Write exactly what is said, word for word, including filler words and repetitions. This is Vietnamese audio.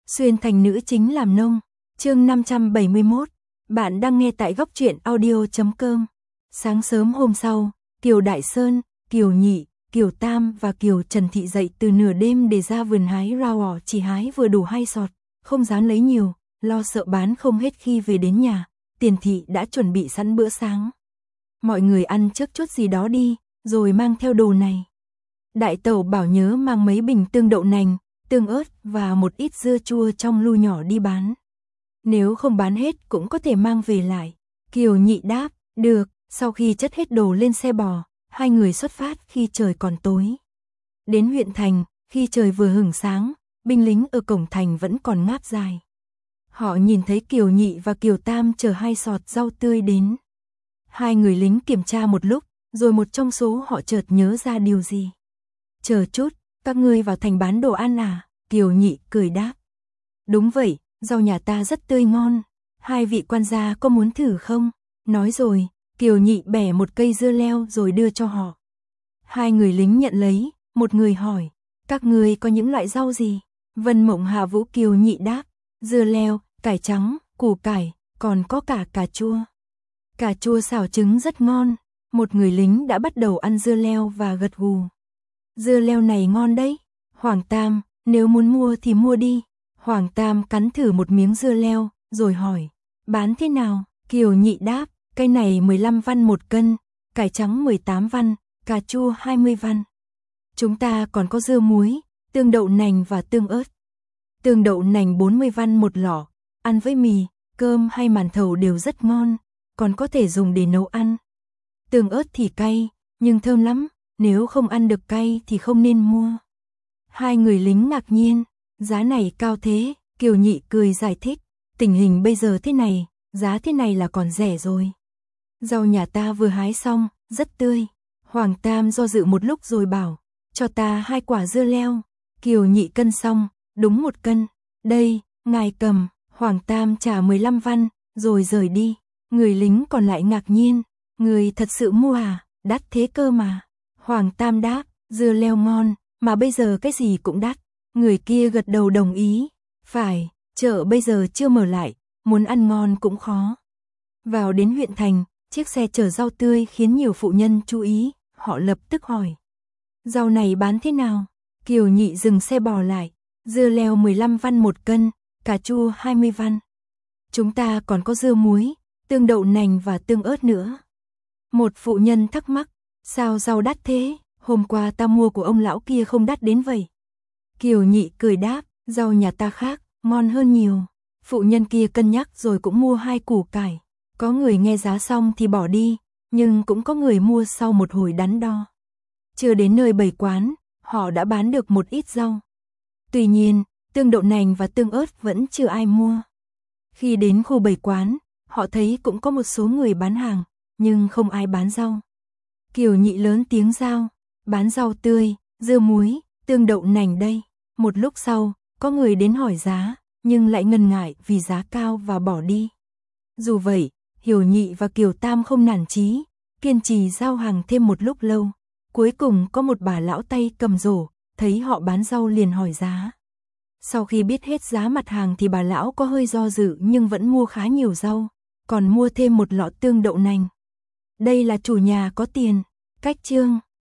Xuyên thành nữ chính làm nông. Chương năm trăm bảy mươi mốt. Bạn đang nghe tại góc truyện audio chấm com. Sáng sớm hôm sau, Kiều Đại Sơn, Kiều Nhị, Kiều Tam và Kiều Trần Thị dậy từ nửa đêm để ra vườn hái rau ỏ, chỉ hái vừa đủ hai sọt, không dám lấy nhiều, lo sợ bán không hết khi về đến nhà. Tiền Thị đã chuẩn bị sẵn bữa sáng. Mọi người ăn trước chút gì đó đi, rồi mang theo đồ này. Đại tẩu bảo nhớ mang mấy bình tương đậu nành, tương ớt và một ít dưa chua trong lu nhỏ đi bán. Nếu không bán hết cũng có thể mang về lại. Kiều Nhị đáp, được. Sau khi chất hết đồ lên xe bò, hai người xuất phát khi trời còn tối. Đến huyện thành, khi trời vừa hửng sáng, binh lính ở cổng thành vẫn còn ngáp dài. Họ nhìn thấy Kiều Nhị và Kiều Tam chở hai sọt rau tươi đến. Hai người lính kiểm tra một lúc, rồi một trong số họ chợt nhớ ra điều gì. Chờ chút, các ngươi vào thành bán đồ ăn à? Kiều Nhị cười đáp. Đúng vậy, rau nhà ta rất tươi ngon. Hai vị quan gia có muốn thử không? Nói rồi, Kiều Nhị bẻ một cây dưa leo rồi đưa cho họ. Hai người lính nhận lấy, một người hỏi, các ngươi có những loại rau gì? Vân Mộng Hạ Vũ. Kiều Nhị đáp, dưa leo, cải trắng, củ cải, còn có cả cà chua. Cà chua xào trứng rất ngon. Một người lính đã bắt đầu ăn dưa leo và gật gù. Dưa leo này ngon đấy. Hoàng Tam, nếu muốn mua thì mua đi. Hoàng Tam cắn thử một miếng dưa leo, rồi hỏi, bán thế nào? Kiều Nhị đáp, cây này mười lăm văn một cân, cải trắng mười tám văn, cà chua hai mươi văn. Chúng ta còn có dưa muối, tương đậu nành và tương ớt. Tương đậu nành bốn mươi văn một lọ, ăn với mì, cơm hay màn thầu đều rất ngon, còn có thể dùng để nấu ăn. Tương ớt thì cay, nhưng thơm lắm, nếu không ăn được cay thì không nên mua. Hai người lính ngạc nhiên, giá này cao thế? Kiều Nhị cười giải thích, tình hình bây giờ thế này, giá thế này là còn rẻ rồi. Rau nhà ta vừa hái xong, rất tươi. Hoàng Tam do dự một lúc rồi bảo, cho ta hai quả dưa leo. Kiều Nhị cân xong, đúng một cân. Đây, ngài cầm. Hoàng Tam trả mười lăm văn, rồi rời đi. Người lính còn lại ngạc nhiên, người thật sự mua à, đắt thế cơ mà. Hoàng Tam đáp, dưa leo ngon, mà bây giờ cái gì cũng đắt. Người kia gật đầu đồng ý, phải, chợ bây giờ chưa mở lại, muốn ăn ngon cũng khó. Vào đến huyện thành, chiếc xe chở rau tươi khiến nhiều phụ nhân chú ý, họ lập tức hỏi. Rau này bán thế nào? Kiều Nhị dừng xe bò lại, dưa leo mười lăm văn một cân, cà chua hai mươi văn. Chúng ta còn có dưa muối, tương đậu nành và tương ớt nữa. Một phụ nhân thắc mắc, sao rau đắt thế? Hôm qua ta mua của ông lão kia không đắt đến vậy. Kiều Nhị cười đáp, rau nhà ta khác, ngon hơn nhiều. Phụ nhân kia cân nhắc rồi cũng mua hai củ cải. Có người nghe giá xong thì bỏ đi, nhưng cũng có người mua sau một hồi đắn đo. Chưa đến nơi bày quán, họ đã bán được một ít rau. Tuy nhiên, tương đậu nành và tương ớt vẫn chưa ai mua. Khi đến khu bày quán, họ thấy cũng có một số người bán hàng, nhưng không ai bán rau. Kiều Nhị lớn tiếng rao, bán rau tươi, dưa muối, tương đậu nành đây. Một lúc sau, có người đến hỏi giá, nhưng lại ngần ngại vì giá cao và bỏ đi. Dù vậy, Kiều Nhị và Kiều Tam không nản chí, kiên trì giao hàng thêm một lúc lâu. Cuối cùng có một bà lão tay cầm rổ, thấy họ bán rau liền hỏi giá. Sau khi biết hết giá mặt hàng thì bà lão có hơi do dự nhưng vẫn mua khá nhiều rau, còn mua thêm một lọ tương đậu nành. Đây là chủ nhà có tiền. Cách chương